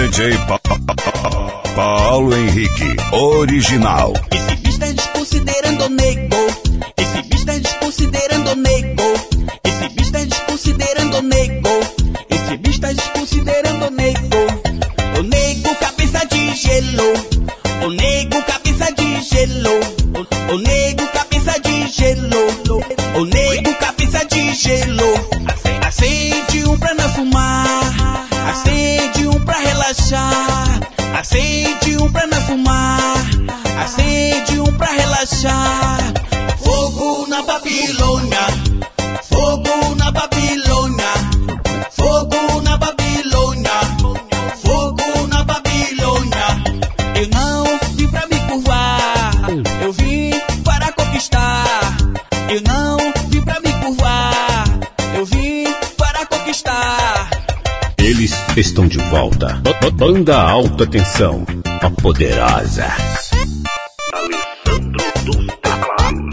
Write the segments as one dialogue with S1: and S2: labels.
S1: DJ Paulo Henrique, original.
S2: Esse bicho tá desconsiderando nego. Esse bicho tá desconsiderando nego. Esse bicho tá desconsiderando nego. Esse bicho tá desconsiderando nego. O nego cabeça de gelo. O nego cabeça de gelo. O nego cabeça de gelo. O nego cabeça de gelo. Acende um pra não fumar. Acende um pra relaxar. Acende um pra não fumar. Acende um pra relaxar. Fogo na Babilônia. Fogo na Babilônia. Fogo na Babilônia. Fogo na Babilônia. Eu não vim pra me curvar. Eu vim para conquistar. Eu não vim pra me curvar. Eu vim para conquistar.
S3: Eles estão de volta. Banda Alta Tensão, a poderosa.
S1: Alessandro dos Teclados.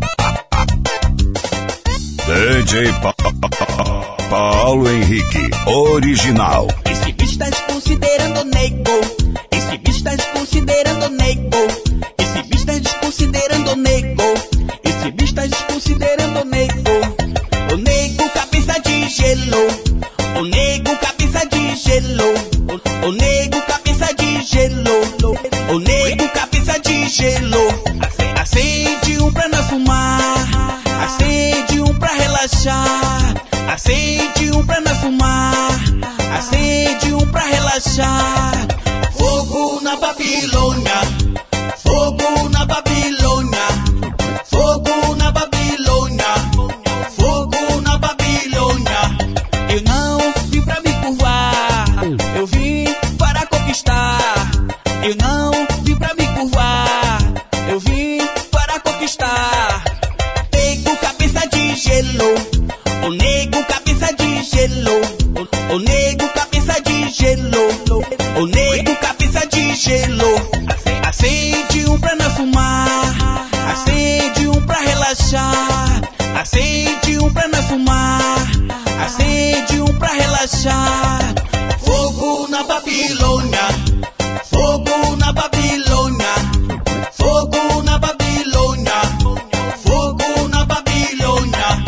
S1: DJ Paulo Henrique, original.
S2: Esse bicho tá desconsiderando nego. Esse bicho tá desconsiderando nego. Esse bicho tá desconsiderando nego. Esse bicho tá desconsiderando nego. O nego cabeça de gelo. O nego cabeça de gelo. O nego cabeça de gelo. O nego cabeça de gelo. Acende um pra não fumar. Acende um pra relaxar. Acende um pra não fumar. Acende um pra relaxar. Fogo na Babilônia. Fogo na Babilônia. Fogo na Babilônia. Fogo na Babilônia. Eu não vim pra me curvar. Eu vim para conquistar. Eu não vim pra me curvar. Eu vim para conquistar. Nego cabeça de gelo. O nego cabeça de gelo. O nego cabeça de gelo. O nego cabeça de gelo. Acende um pra não fumar. Acende um pra relaxar. Acende um pra não fumar. Acende um pra relaxar. Fogo na Babilônia. Fogo na Babilônia. Fogo na Babilônia. Fogo na Babilônia.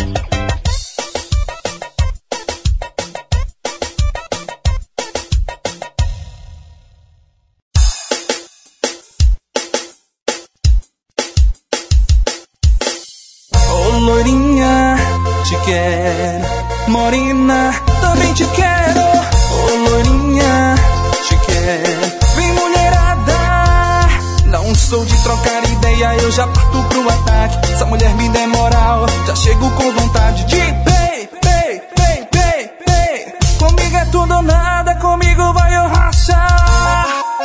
S4: Ô loirinha, te quero. Morena, também te quero. Ô loirinha, te quero. Vem mulherada, não sou de trocar ideia, eu já parto pro ataque. Essa mulher me der moral, já chego com vontade de pay, pay, pay, pay, pay. Comigo é tudo ou nada, comigo vai eu rachar.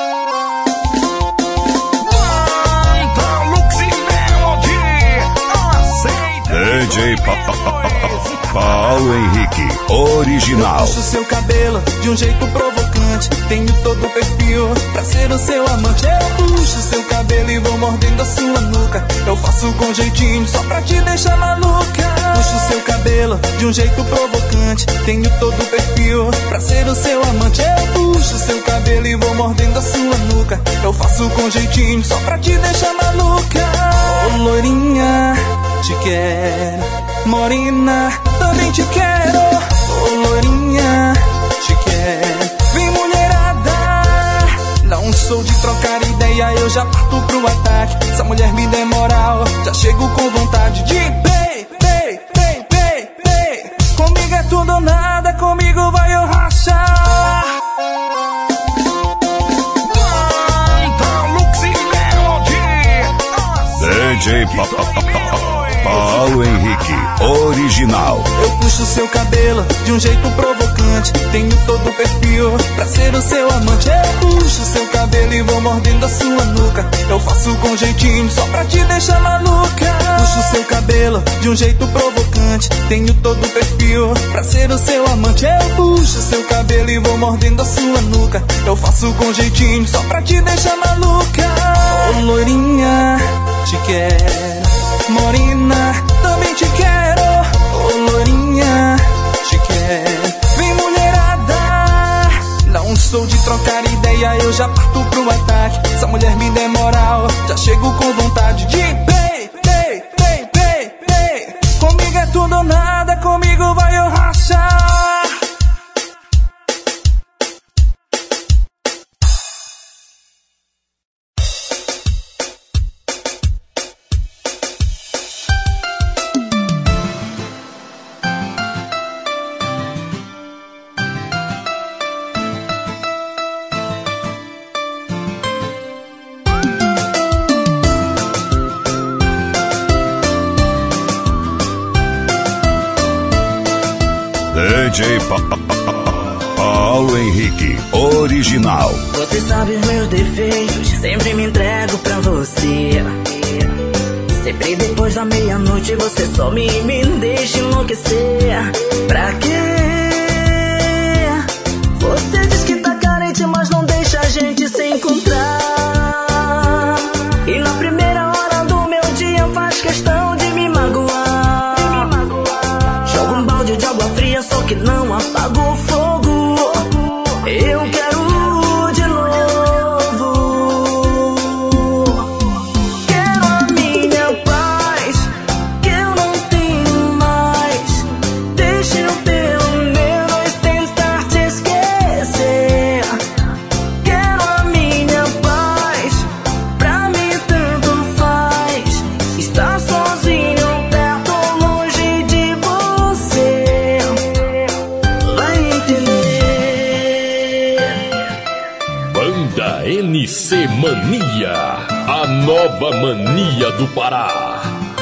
S1: DJ Paulo Henrique, original.
S4: Eu puxo seu cabelo de um jeito provocante. Tenho todo o perfil pra ser o seu amante. Eu puxo seu cabelo e vou mordendo a sua nuca. Eu faço com jeitinho só pra te deixar maluca. Puxo seu cabelo de um jeito provocante. Tenho todo o perfil pra ser o seu amante. Eu puxo seu cabelo e vou mordendo a sua nuca. Eu faço com jeitinho só pra te deixar maluca. Ô loirinha, te quero. Morena, também te quero. Ô loirinha, te quero. Vem mulherada, não sou de trocar ideia, eu já parto pro ataque. Essa mulher me der moral, já chego com vontade de pay, pay, pay, pay, pay. Comigo é tudo ou nada, comigo vai eu rachar.
S1: DJ Paulo Henrique, original.
S4: Eu puxo seu cabelo de um jeito provocante. Tenho todo o perfil pra ser o seu amante. Eu puxo seu cabelo e vou mordendo a sua nuca. Eu faço com jeitinho só pra te deixar maluca. Puxo seu cabelo de um jeito provocante. Tenho todo o perfil pra ser o seu amante. Eu puxo seu cabelo e vou mordendo a sua nuca. Eu faço com jeitinho só pra te deixar maluca. Ô loirinha, te quero. Morena, também te quero. Ô loirinha, te quero. Vem mulherada, não Sou de trocar ideia, eu já parto pro ataque. Se a mulher me der moral, já chego com vontade de play, play, play, play, play. Comigo é tudo ou nada, comigo vai eu rachar.
S1: DJ Paulo Henrique, original.
S5: Você sabe os meus defeitos, sempre me entrego pra você. Sempre depois da meia-noite você só me deixa enlouquecer. Pra quê? Você diz que tá carente, mas não deixa a gente se encontrar. E na primeira hora do meu dia faz questão de me magoar. Joga um balde de água fria, só que não apaga o fogo. Eu quero de novo. Quero a minha paz, que eu não tenho mais. Deixa eu pelo menos tentar te esquecer. Quero a minha paz, pra mim tanto faz. Estar sozinho perto ou longe de você. Vai entender.
S3: Banda NC Mania, a nova mania do Pará.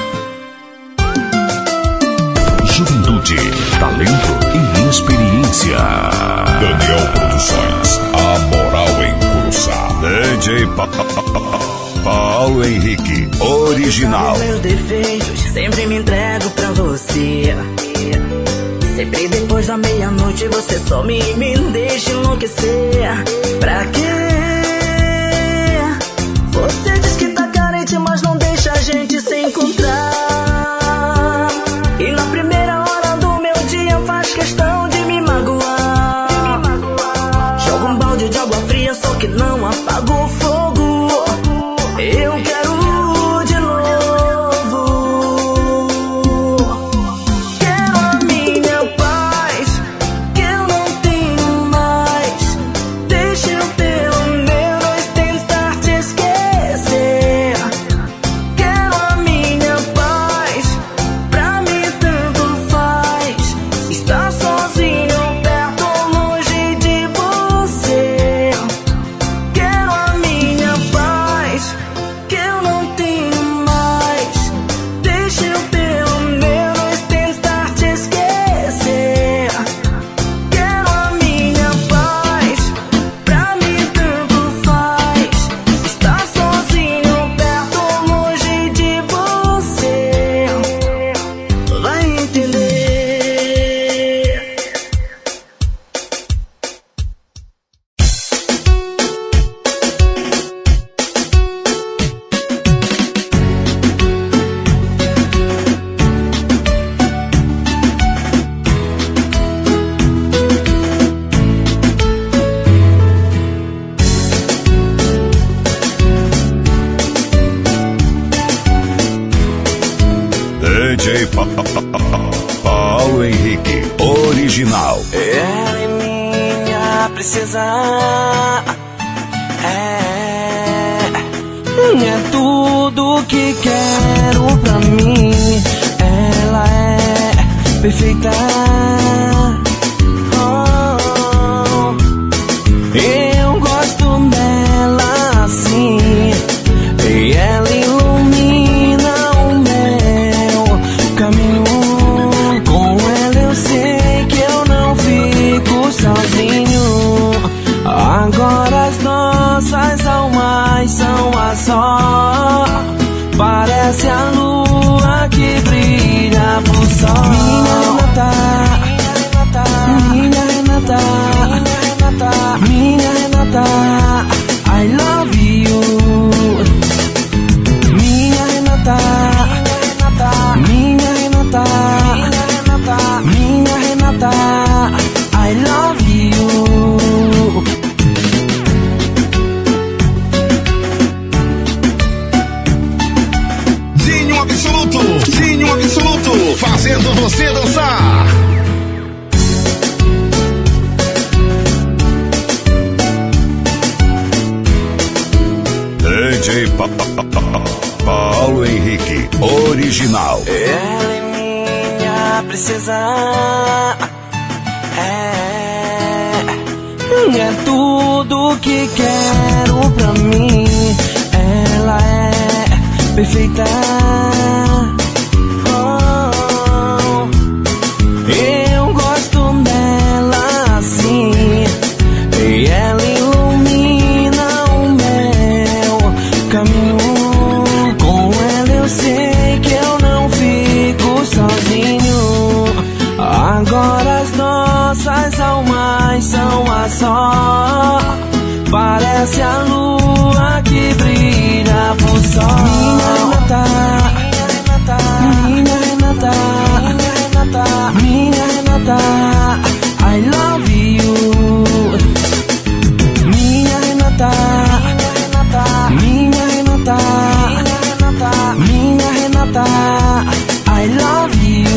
S1: Juventude, talento e experiência. Daniel Produções, a moral em Curuçá. DJ Paulo Henrique, original.
S5: Sabe meus defeitos, sempre me entrego pra você. Sempre depois da meia-noite você só me deixa enlouquecer. Pra quê? Você diz que tá carente, mas não deixa a gente se encontrar. E na primeira hora do meu dia faz questão de me magoar. Joga um balde de água fria, só que não apaga o fogo. Eu quero de novo. Quero a minha paz, que eu não tenho mais. Deixa eu pelo menos tentar te esquecer. Quero a minha paz, pra mim tanto faz. Estar sozinho perto ou longe de você. Quero a minha paz, que eu não tenho mais. Deixa eu pelo menos tentar te esquecer. Quero a minha paz, pra mim tanto faz. Estar sozinho perto ou longe de você. Vai entender.
S1: DJ Paulo Henrique, original.
S4: Ela é minha princesa, é tudo que quero pra mim. Ela é perfeita. Oh, eu gosto dela assim. E ela ilumina o meu caminho. Com ela eu sei que eu não fico sozinho. Agora as nossas almas são a só. Parece a lua que brilha pro sol. Minha Renata, minha Renata, I love you. Minha Renata, minha Renata, minha Renata, I love you.
S1: DJ Paulo Henrique, original.
S5: Ela é minha princesa, é tudo que quero pra mim. Ela é perfeita. Eu gosto dela assim, e ela ilumina o meu caminho. Com ela eu sei que eu não fico sozinho. Agora as nossas almas são a só. Parece a lua que brilha pro sol. Minha Renata, minha Renata, I love you. Minha Renata, minha Renata, minha Renata, I love you.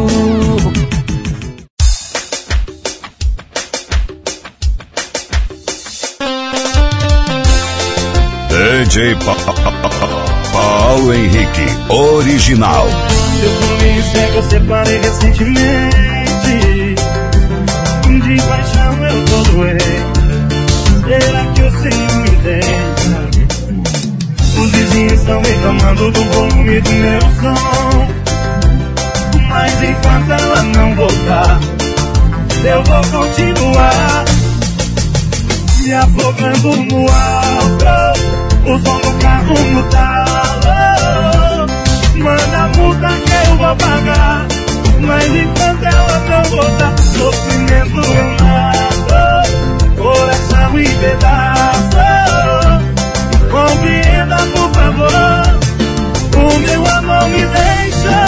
S1: DJ Paulo Henrique, original.
S6: Seu compromisso é que eu separei recentemente. De paixão eu tô doente. Será que o Senhor me entende? Os vizinhos estão reclamando do volume do meu som, mas enquanto ela não voltar, eu vou continuar me afogando no alto. O som do carro no talo. Manda a multa que eu vou pagar, mas enquanto ela não voltar, sofrimento eu mato, coração em pedaço. Compreenda, por favor, o meu amor me deixou.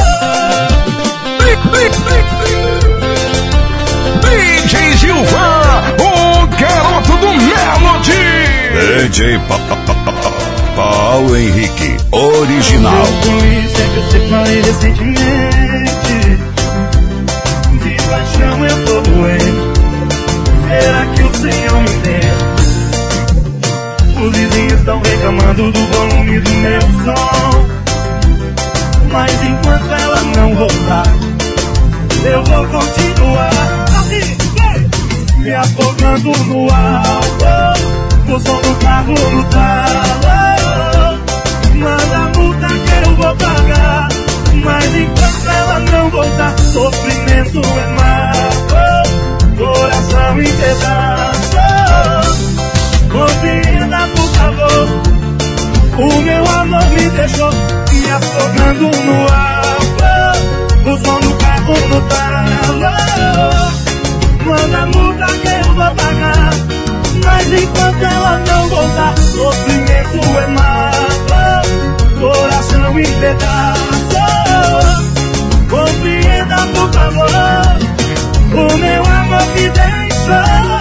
S1: DJ Gilvan, o garoto do Melody. DJ Paulo Henrique, original.
S6: Por isso é que eu separei recentemente. De paixão eu tô doente. Será que o Senhor me entende? Os vizinhos estão reclamando do volume do meu som, mas enquanto ela não voltar, eu vou continuar me afogando no alto. O som do carro no talo. Manda a multa que eu vou pagar, mas enquanto ela não voltar, sofrimento é mato, coração em pedaços. Compreenda, por favor, o meu amor me deixou me afogando no alto. O som do carro no talo. Manda a multa que eu vou pagar, mas enquanto ela não voltar, sofrimento é mato, coração em pedaços. Compreenda, por favor, o meu amor me deixou.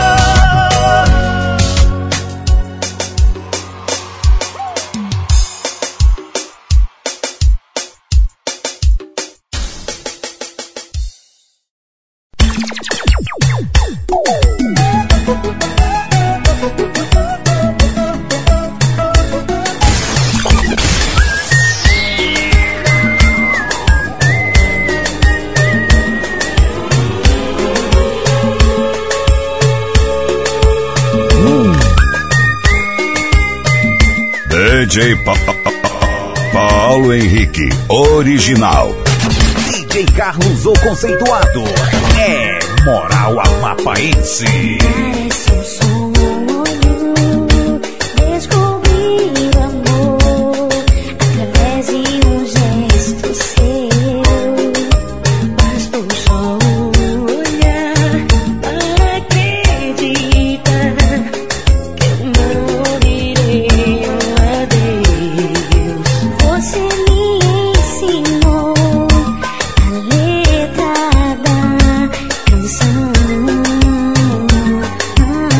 S1: DJ Paulo Henrique, original.
S7: DJ Carlos, o conceituado. É moral amapaense.
S8: Parece um sonho, descobrir o amor através de um gesto seu. Bastou só olhar para acreditar que eu não direi um adeus. Você me ensinou a letra da canção.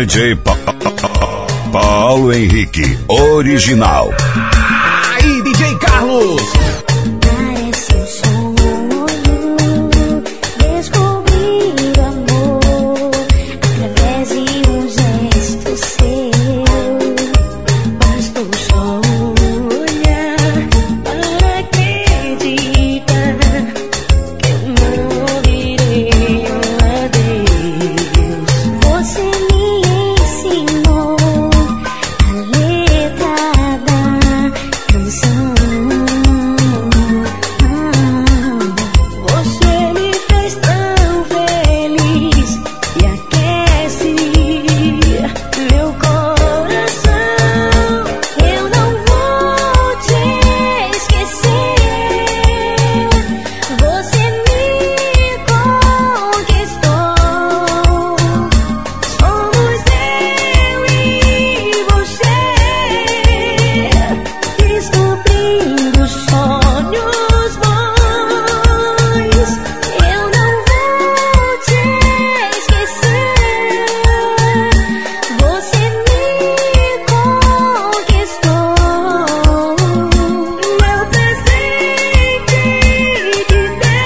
S1: DJ Paulo Henrique, original.
S7: Aí, DJ Carlos.
S8: Parece um sonho descobrir o amor através de um gesto seu. Bastou só olhar para acreditar que eu não ouvirei um adeus. Você me ensinou a letra da canção. Você me fez tão feliz e aquece meu coração. Eu não vou te esquecer. Você me conquistou. Somos eu e você, descobrindo sonhos bons. Eu não vou te esquecer. Você me conquistou. Meu presente de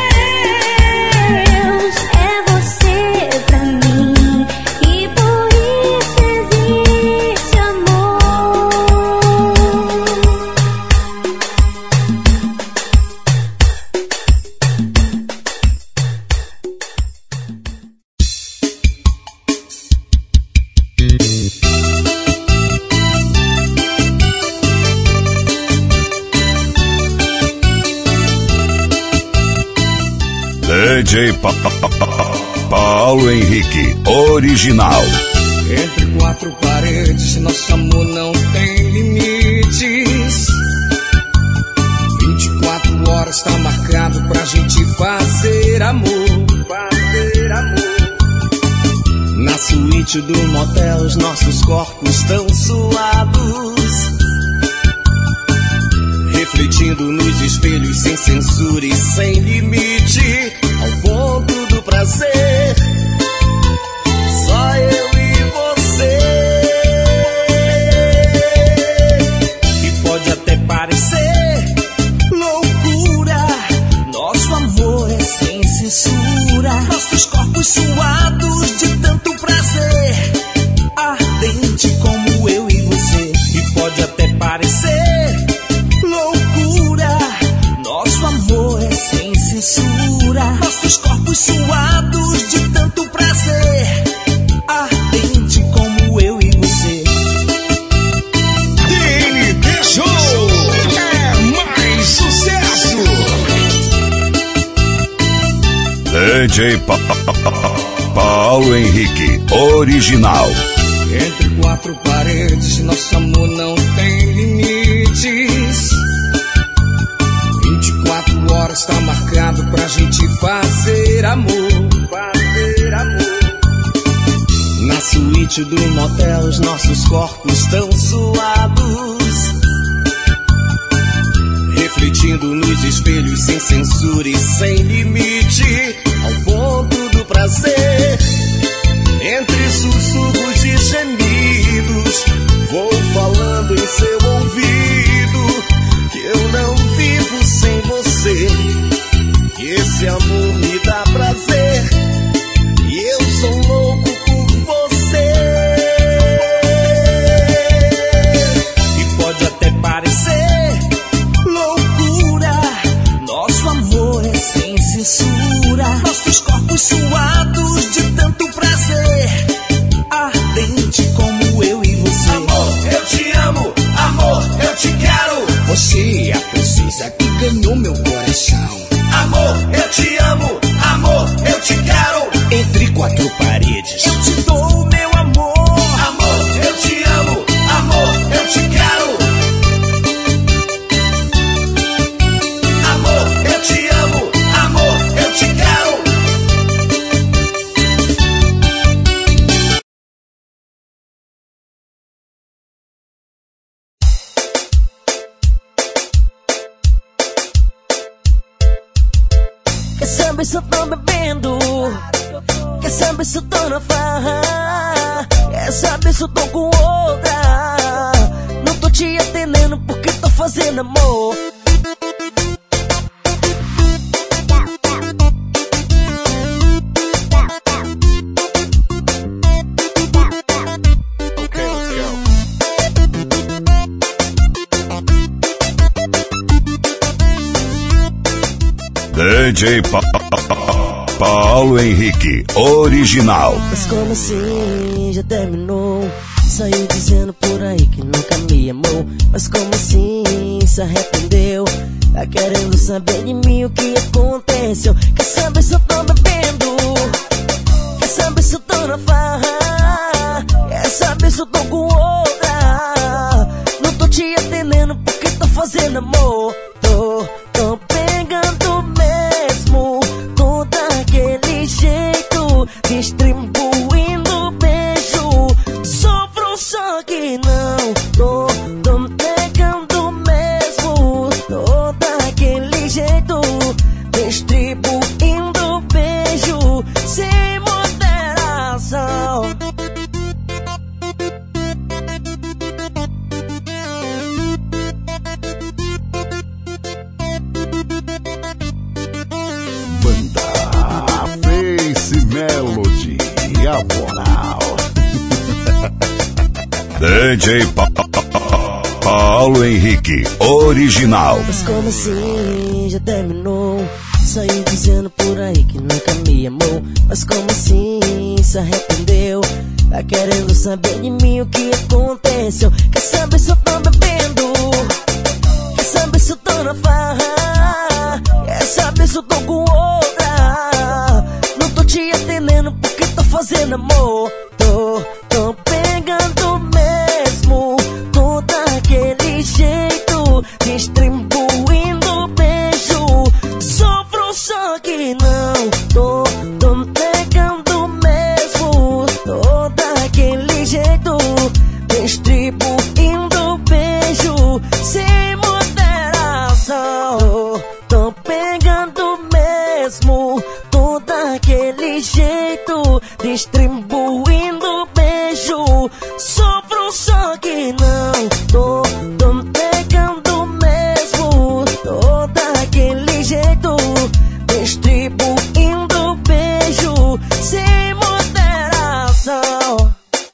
S8: Deus é você pra mim, e por isso existe amor.
S1: DJ Paulo Henrique, original.
S4: Entre quatro paredes, nosso amor não tem limites. 24 horas tá marcado pra gente fazer amor. Fazer amor. Na suíte do motel, os nossos corpos estão suados, refletindo nos espelhos sem censura e sem limite, ao ponto do prazer. Só eu e você. E pode até parecer loucura, nosso amor é sem censura, nossos corpos suados de tanto prazer, ardente como eu e você. E pode até parecer loucura, nosso amor é sem censura, nossos corpos suados de tanto prazer, ardente como eu e você.
S1: TNT Show é mais sucesso. DJ Paulo Henrique, original.
S4: Entre quatro paredes, nosso amor não tem limites. 24 horas tá marcado pra gente fazer amor. Fazer amor. Na suíte do motel, os nossos corpos estão suados, refletindo nos espelhos sem censura e sem limite, ao ponto do prazer. Entre sussurros e gemidos, vou falando em seu ouvido que eu não vivo sem você, que esse amor me dá prazer e eu sou louco por você. E pode até parecer loucura, nosso amor é sem censura, nossos corpos suados de tanto prazer, ardente como eu e você. Amor, eu te amo, amor, eu te quero. Você é a princesa que ganhou meu coração. Amor, eu te amo, amor, eu te quero. Entre quatro paredes, eu te dou meu amor. Amor, eu te amo, amor, eu te quero. Amor, eu te amo, amor, eu te quero.
S5: Quer saber se eu tô bebendo? Quer saber se eu tô na farra? Quer saber se eu tô com outra? Não tô te atendendo porque tô fazendo amor.
S1: DJ Paulo Henrique, original.
S5: Mas como assim já terminou? Saiu dizendo por aí que nunca me amou. Mas como assim se arrependeu? Tá querendo saber de mim o que aconteceu? Quer saber se eu tô bebendo? Quer saber se eu tô na farra? Quer saber se eu tô com outra? Não tô te atendendo porque tô fazendo amor. Tô pegando mesmo, com daquele jeito, distribuindo beijo. Sofro só que não, tô pegando mesmo, tô daquele jeito, distribuindo beijo, sem moderação.
S1: Melody, a moral. DJ Paulo Henrique, original.
S5: Mas como assim já terminou? Saiu dizendo por aí que nunca me amou. Mas como assim se arrependeu? Tá querendo saber de mim o que aconteceu? Quer saber se eu tô bebendo? Quer saber se eu tô na farra? Quer saber se eu tô com outra? Não tô te atendendo porque tô fazendo amor. Tô pegando mesmo, com daquele jeito, distribuindo beijo. Sofro só que não, tô pegando mesmo, tô daquele jeito, distribuindo beijo, sem moderação. Tô pegando mesmo, tô daquele jeito, distribuindo beijo. Sofro só que não, tô pegando mesmo, tô daquele jeito, distribuindo beijo, sem moderação.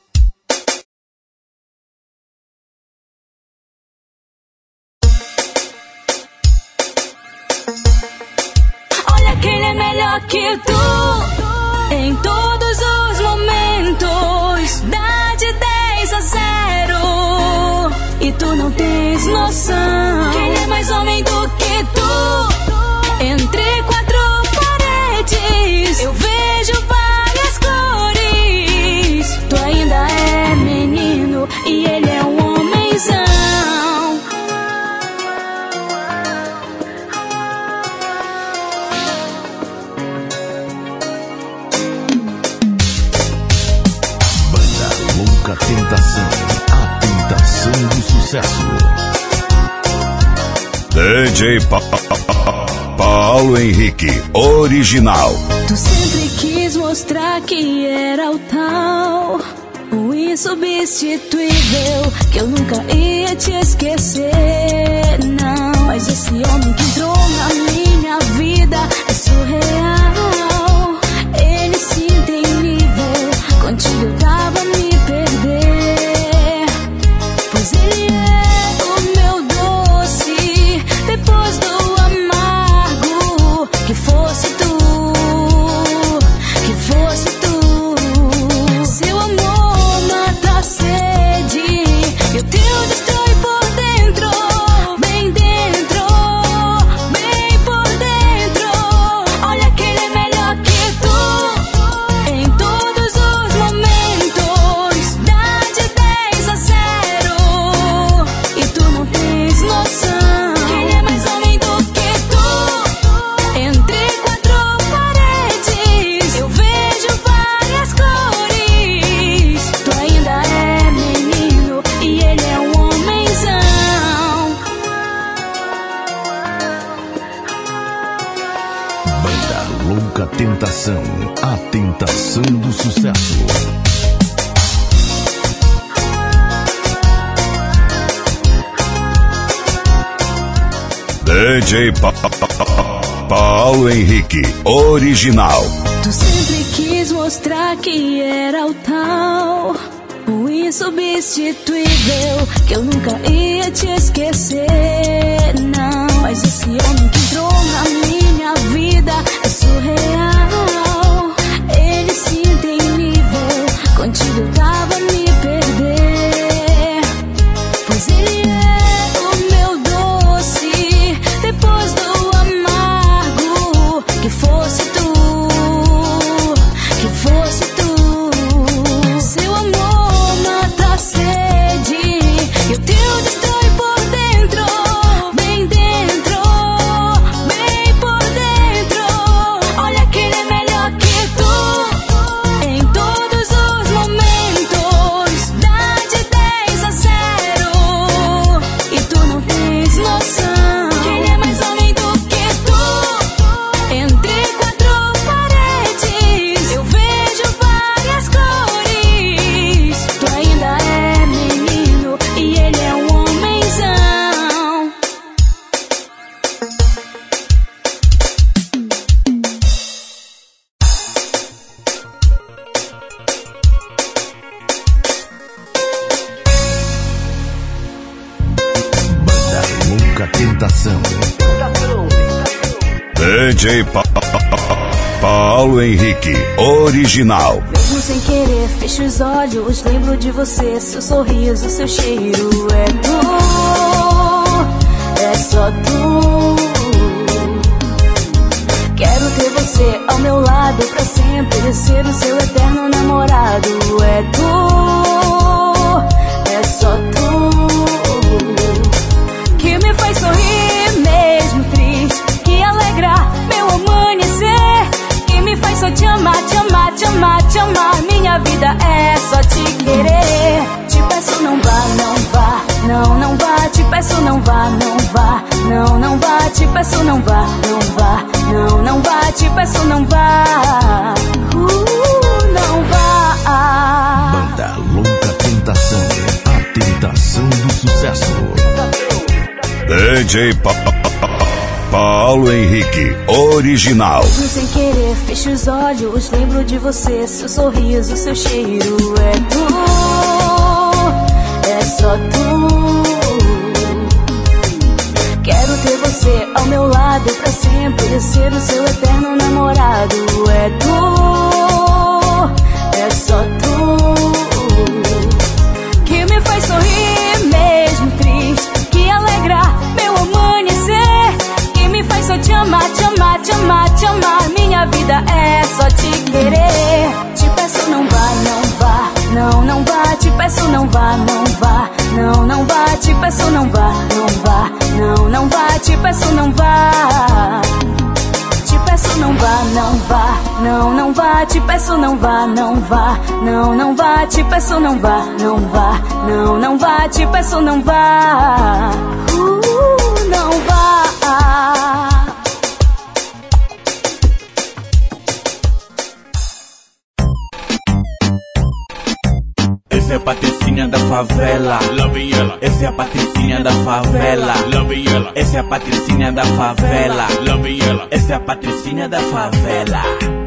S8: Olha quem é melhor que tu em todos os momentos. Dá de 10 a 0 e tu não tens noção. Quem é mais homem do que tu? Entre quatro paredes eu vejo várias cores. Tu ainda é menino e ele é um homenzão.
S1: Louca Tentação, a tentação do sucesso. DJ Paulo Henrique, original.
S8: Tu sempre quis mostrar que era o tal, o insubstituível, que eu nunca ia te esquecer, não. Mas esse homem que entrou na minha vida é surreal. Ele sim tem nível, contigo eu tava a me perder. Pois ele é o meu doce, depois do amargo. Que fosse tu, que fosse tu. Seu amor mata a sede e o teu destrói por dentro. Bem dentro, bem por dentro. Olha que ele é melhor que tu em todos os momentos. Dá de 10 a 0 e tu não tens noção. Quem é mais homem do que tu? Entre quatro paredes eu vejo várias cores. Tu ainda é menino e ele é um homenzão.
S1: Banda Louca Tentação, a tentação do sucesso.
S3: DJ Paulo Henrique, original.
S8: Tu sempre quis mostrar que era o tal, o insubstituível, que eu nunca ia te esquecer, não. Mas esse homem que entrou na minha vida é surreal. Ele se tem nível, contigo eu tava a me perder. Pois ele é o meu doce, depois do amargo. Que fosse tu, que fosse tu. Seu amor mata a sede e o teu destrói por dentro. Bem dentro, bem por dentro. Olha que ele é melhor que tu em todos os momentos. Dá de 10 a 0 e tu não tens noção que ele é mais homem do que tu. Entre quatro paredes eu vejo várias cores. Tu ainda é menino e ele é um homenzão.
S1: Banda Louca Tentação.
S3: DJ Paulo Henrique, original.
S8: Mesmo sem querer, fecho os olhos, lembro de você, seu sorriso, seu cheiro. É tu, é só tu. Quero ter você ao meu lado pra sempre, ser o seu eterno namorado. É tu, é só tu, que me faz sorrir mesmo triste, que alegra meu amanhecer, que me faz só te amar, te amar, te amar, te amar. Minha vida é só te querer. Te peço não vá, não vá, não, não vá. Te peço não vá, não vá, não, não vá. Te peço não vá, não vá, não, não vá. Te peço não vá, não vá.
S1: Banda Louca Tentação. A tentação do sucesso.
S3: DJ Paulo Henrique, original.
S8: Mesmo sem querer, fecho os olhos, lembro de você, seu sorriso, seu cheiro. É tu, é só tu. Quero ter você ao meu lado pra sempre, ser o seu eterno namorado. É tu, é só tu, que me faz sorrir mesmo triste, que alegra meu amanhecer, que me faz só te amar, te amar, te amar, te amar. Minha vida é só te querer. Te peço não vá, não vá, não, não vá. Te peço não vá, não vá, não, não vá. Te peço não vá, não vá, não, não vá. Te peço não vá. Te peço não vá, não vá, não, não vá. Te peço não vá, não vá, não, não vá. Te peço não vá, não vá, não, não vá. Te peço não vá, não vá.
S2: Essa é a Patricinha da favela, lá vem ela. Essa é a Patricinha da favela, lá vem ela. Essa é a Patricinha da favela, lá vem ela. Essa é a Patricinha da favela.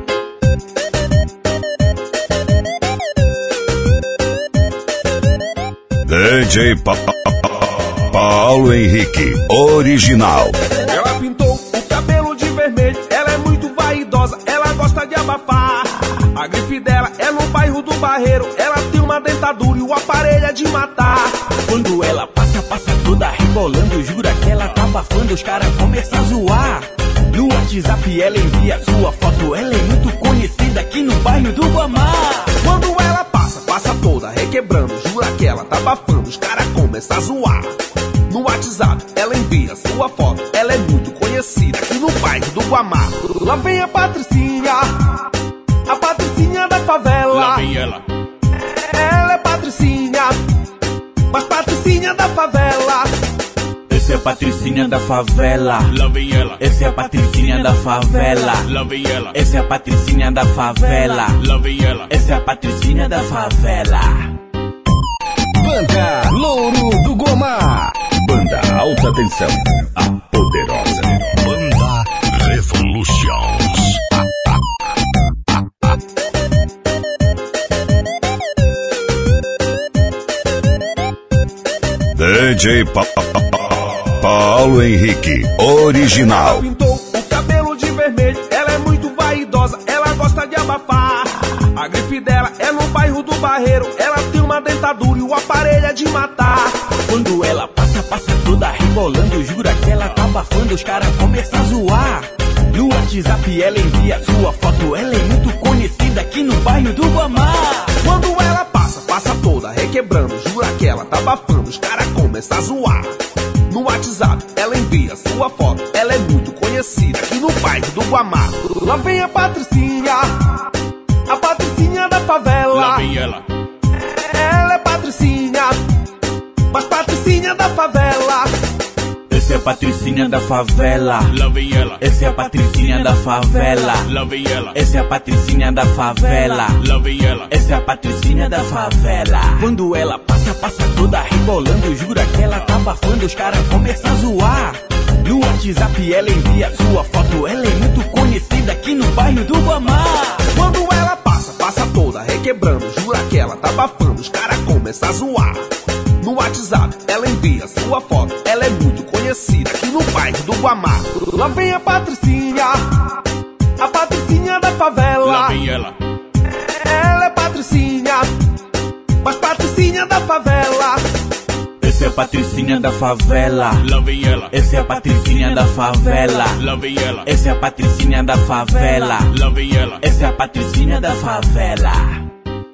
S3: DJ Paulo Henrique, original.
S4: Ela pintou o cabelo de vermelho, ela é muito vaidosa, ela gosta de abafar. A grife dela é no bairro do Barreiro, ela tem uma dentadura e o aparelho é de matar.
S2: Quando ela passa, passa toda rebolando, jura que ela tá abafando, os caras começam a zoar. No WhatsApp ela envia sua foto, ela é muito conhecida aqui no bairro do Guamá.
S4: Quando ela passa, passa toda requebrando, jura que ela tá abafando, os caras começam a zoar. No WhatsApp ela envia sua foto, ela é muito conhecida aqui no bairro do Guamá. Lá vem a Patricinha da favela.
S2: Lá vem ela.
S4: Ela é Patricinha, mas Patricinha da favela.
S2: Essa é a Patricinha da favela, lá vem ela. Essa é a Patricinha da favela, lá vem ela. Essa é a Patricinha da favela, lá vem ela. Essa é a Patricinha da favela.
S1: Banda Louro do Gomá.
S3: Banda Alta Tensão, a
S1: poderosa. Banda Revolutions. DJ Paulo Henrique, original.
S9: Ela pintou o cabelo de vermelho, ela é muito vaidosa, ela gosta de abafar. A grife dela é no bairro do Barreiro, ela tem uma dentadura e o aparelho é de matar.
S2: Quando ela passa toda rebolando, jura que ela tá abafando, os caras começam a zoar. No WhatsApp ela envia sua foto, ela é muito conhecida aqui no bairro do Guamá.
S9: Quando ela passa toda requebrando, jura que ela tá abafando, os caras começam a zoar. No WhatsApp ela envia sua foto, ela é muito conhecida aqui no bairro do Guamá. Lá vem a Patricinha da favela.
S3: Lá vem ela.
S9: Ela é Patricinha, mas Patricinha da favela.
S2: Essa é a Patricinha da favela.
S3: Lá vem ela.
S2: Essa é a Patricinha da favela.
S3: Lá vem ela.
S2: Essa é a Patricinha da favela.
S3: Lá vem ela.
S2: Essa é a Patricinha da favela. Quando ela passa toda rebolando, jura que ela tá abafando, os caras começam a zoar. No WhatsApp ela envia sua foto, ela é muito conhecida aqui no bairro do Guamá.
S9: Quando ela passa toda requebrando, jura que ela tá abafando, os caras começam a zoar. No WhatsApp ela envia sua foto, ela é muito conhecida aqui no bairro do Guamá. Lá vem a Patricinha da favela.
S3: Lá vem ela.
S9: Ela é Patricinha, mas Patricinha da favela.
S2: Essa é a Patricinha da favela.
S3: Lá vem ela.
S2: Essa é a Patricinha da favela.
S3: Lá vem ela.
S2: Essa é a Patricinha da favela.
S3: Lá vem ela.
S2: Essa é a Patricinha da favela.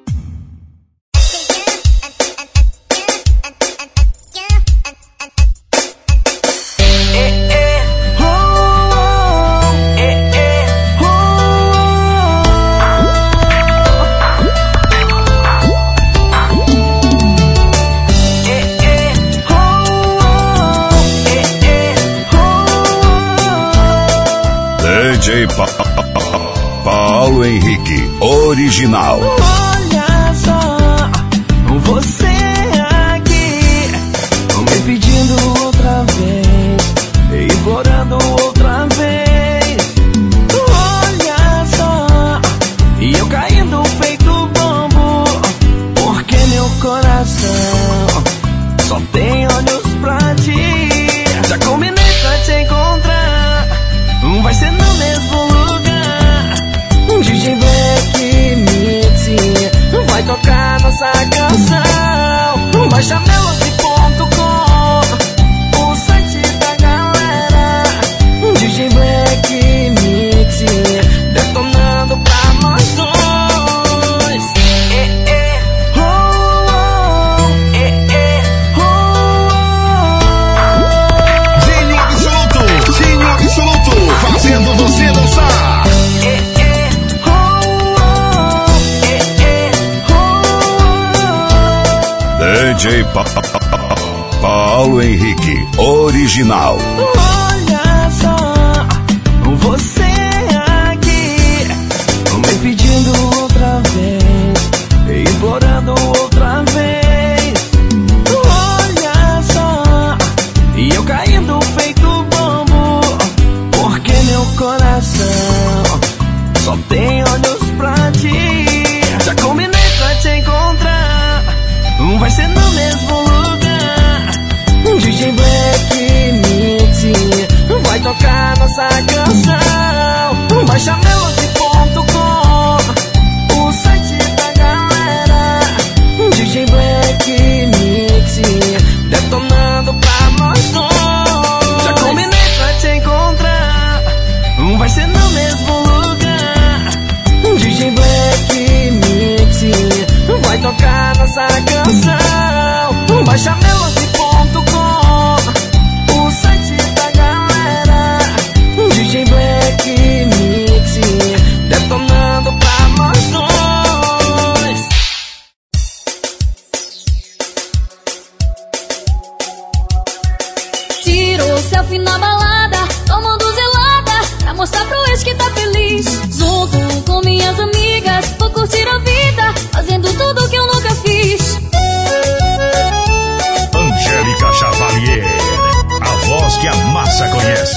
S1: DJ Paulo Henrique, original.
S5: Olha só, você aqui, me pedindo outra vez, implorando outra vez. Olha só, e eu caindo feito bombo, porque meu coração só tem olhos pra ti. Já combinei pra te encontrar, vai ser no mesmo lugar. DJ Black Mix vai tocar nossa canção. Baixa melody.com, o site da galera. DJ Black Mix detonando pra nós dois.
S7: Gênio absoluto, fazendo você dançar.
S1: DJ Paulo Henrique, original.
S5: Olha só, você aqui, me pedindo outra vez, implorando outra vez. Olha só, e eu caindo feito bombo, porque meu coração só tem olhos pra ti. Já combinei pra te encontrar, vai ser no mesmo lugar. DJ Black Mix vai tocar nossa canção. Baixa melody.com, o site da galera. DJ Black Mix detonando pra nós dois. Já combinei pra te encontrar, vai ser no mesmo lugar. DJ Black Mix vai tocar nossa canção. Baixa melody.com, o site da galera. DJ Black Mix detonando pra nós dois.
S8: Tirou selfie na balada, tomando gelada, pra mostrar pro ex que tá feliz. Junto com minhas amigas, vou curtir a vida, fazendo tudo que eu nunca fiz.
S1: Angélica Chavalier, a voz que a massa conhece.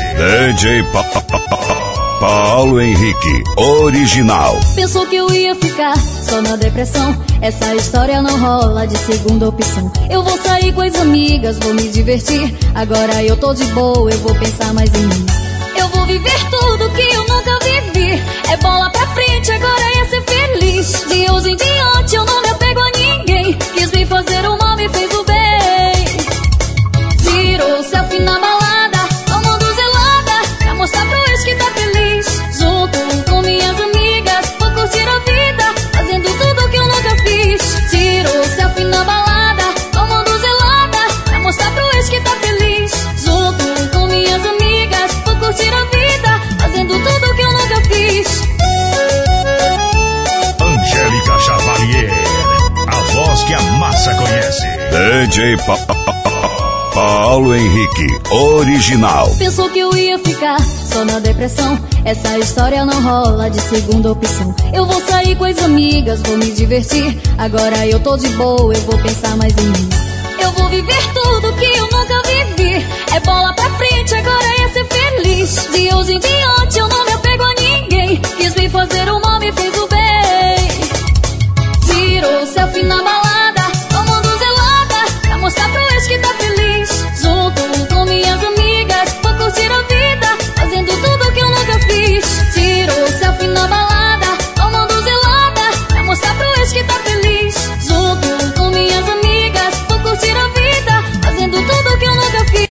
S7: DJ Paulo Henrique, original.
S8: Pensou que eu ia ficar só na depressão. Essa história não rola de segunda opção. Eu vou sair com as amigas, vou me divertir. Agora eu tô de boa, eu vou pensar mais em mim. Eu vou viver tudo que eu nunca vivi. É bola pra frente, agora é ser feliz. De hoje em diante eu não me apego a ninguém. Quis me fazer o mal, me fez o bem. Tirou selfie na balada, tomando gelada, pra mostrar pro ex que tá feliz. Junto com minhas amigas, vou curtir a vida, fazendo tudo que eu nunca fiz. Tirou selfie na balada, tomando gelada, pra mostrar pro ex que tá feliz. Junto com minhas amigas, vou curtir a vida, fazendo tudo que eu nunca fiz.
S6: Angélica Chavalier, a voz que a massa conhece.
S7: DJ Paulo Henrique, original.
S8: Pensou que eu ia ficar só na depressão. Essa história não rola de segunda opção. Eu vou sair com as amigas, vou me divertir. Agora eu tô de boa, eu vou pensar mais em mim. Eu vou viver tudo que eu nunca vivi. É bola pra frente, agora é ser feliz. De hoje em diante eu não me apego a ninguém. Quis me fazer o mal, me fez o bem. Tirou selfie na balada, tomando gelada, pra mostrar pro ex que tá feliz. Junto com minhas amigas, vou curtir a vida, fazendo tudo que eu nunca fiz. Tirou selfie na balada, tomando gelada, pra mostrar pro ex que tá feliz. Junto com minhas amigas, vou curtir a vida, fazendo tudo que eu nunca fiz.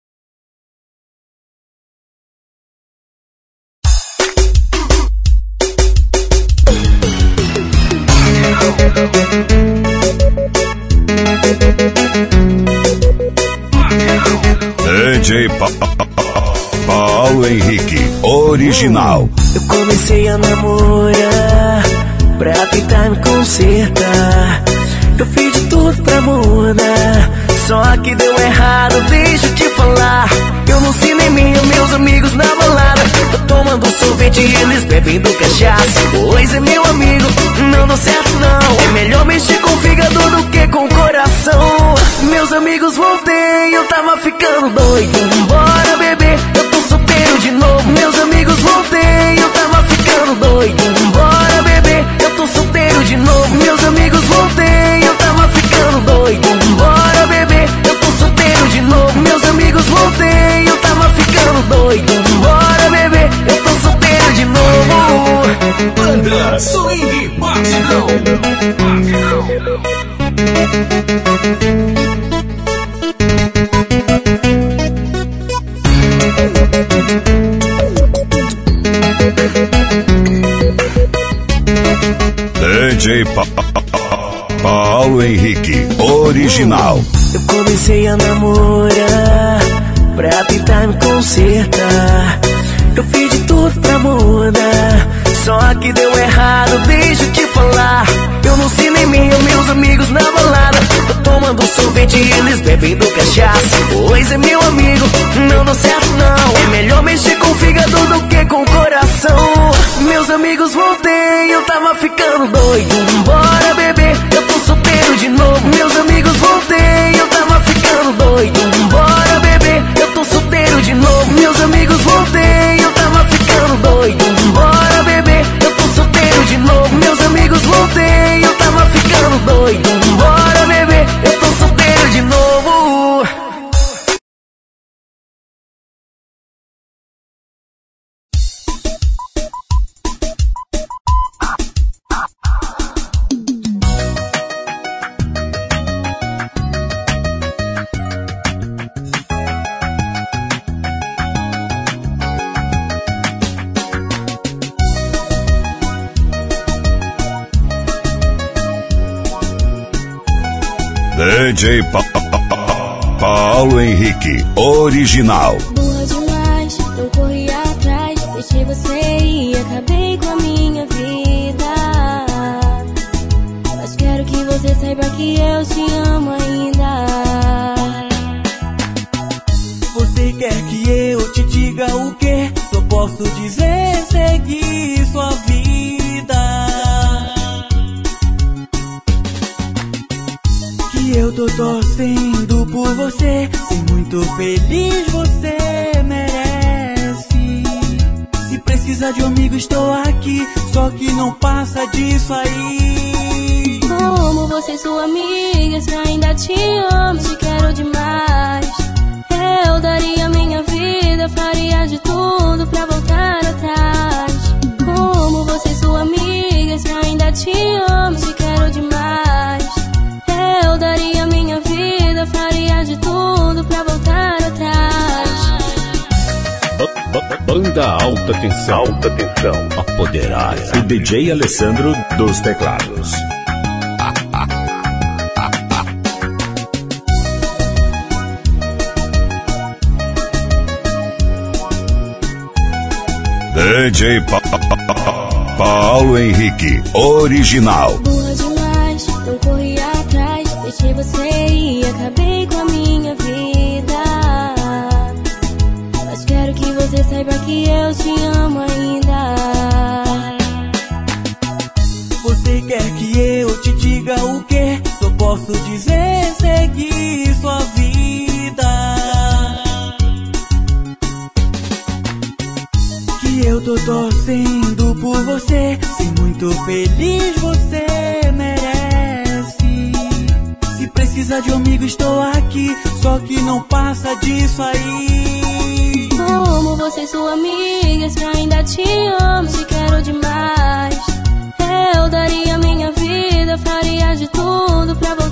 S7: DJ Paulo Henrique, original.
S5: Eu comecei a namorar pra tentar me consertar. Eu fiz de tudo pra mudar, só que deu errado, deixa eu te falar. Eu no cinema e meus amigos na balada, eu tomando sorvete e eles bebendo cachaça. Pois é meu amigo, não deu certo não. É melhor mexer com o fígado do que com o coração. Meus amigos voltei, eu tava ficando doido. Bora beber, eu tô solteiro de novo. Meus amigos voltei, eu tava ficando doido. Bora beber, eu tô solteiro de novo. Meus amigos voltei, eu tava ficando doido. Bora beber, eu tô solteiro de novo. Meus amigos voltei, eu tava ficando doido. Bora beber, eu tô solteiro de novo.
S9: Banda Swing Batidão.
S7: DJ Paulo Henrique, original.
S5: Eu comecei a namorar pra tentar me consertar. Eu fiz de tudo pra mudar, só que deu errado, deixa eu te falar. Eu no cinema e meus amigos na balada, eu tomando sorvete e eles bebendo cachaça. Pois é meu amigo, não deu certo não. É melhor mexer com o fígado do que com o coração. Meus amigos voltei, eu tava ficando doido. Bora beber, eu tô solteiro de novo. Meus amigos voltei, eu tava ficando doido. Bora beber, eu tô solteiro de novo. Meus amigos voltei, eu tava ficando doido. Bora beber, eu tô solteiro de novo. Meus amigos voltei, eu tava ficando doido. Bora beber, eu tô solteiro de novo.
S7: DJ Paulo Henrique, original.
S8: Boa demais, eu corri atrás, deixei você e acabei com a minha vida. Mas quero que você saiba que eu te amo ainda.
S2: Você quer que eu te diga o quê? Só posso dizer, seguir sua vida. Que eu tô torcendo por você, ser muito feliz você merece. precisa de um amigo, estou aqui. Só que não passa disso aí.
S8: Como você e sua amiga, se eu ainda te amo, te quero demais. Eu daria minha vida, faria de tudo pra voltar atrás. Como você e sua amiga, se eu ainda te amo, te quero demais. Eu daria minha vida, faria de tudo pra voltar atrás.
S3: Banda Alta Tensão, Alta Tensão, Apoderada.
S7: O DJ Alessandro dos teclados. DJ Paulo Henrique, original.
S8: Boa demais, não corri atrás, deixei você ir, acabei com a minha vida. Mas quero que você saiba que eu te amo ainda.
S2: Você quer que eu te diga o quê? Só posso dizer, seguir sua vida. Que eu tô torcendo por você, se muito feliz você merece. Se precisa de um amigo, estou aqui. Só que não passa disso aí.
S8: Como você e sua amiga, se eu ainda te amo, te quero demais. Eu daria minha vida, faria de tudo pra você